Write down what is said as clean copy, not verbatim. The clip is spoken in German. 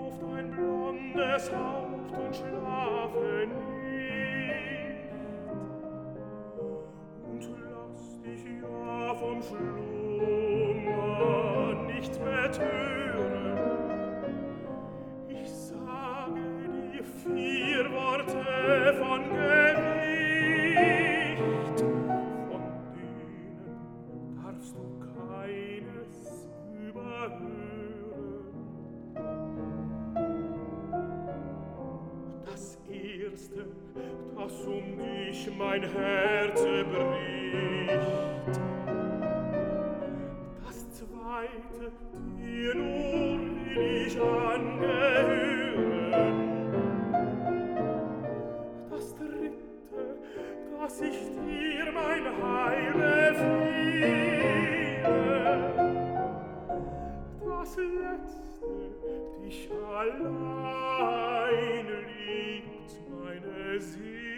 auf dein blondes Haupt und schlafe nicht. Und lass dich ja vom Schlummer nicht betören. Ich sage dir 4 Worte von Gewicht, von denen darfst du keines überhören. Das Erste, das dich mein Herz bricht, das Zweite, dir nur will ich angehören, das Dritte, dass ich dir mein Heil befehle, das Letzte, dich allein liebt meine Seele.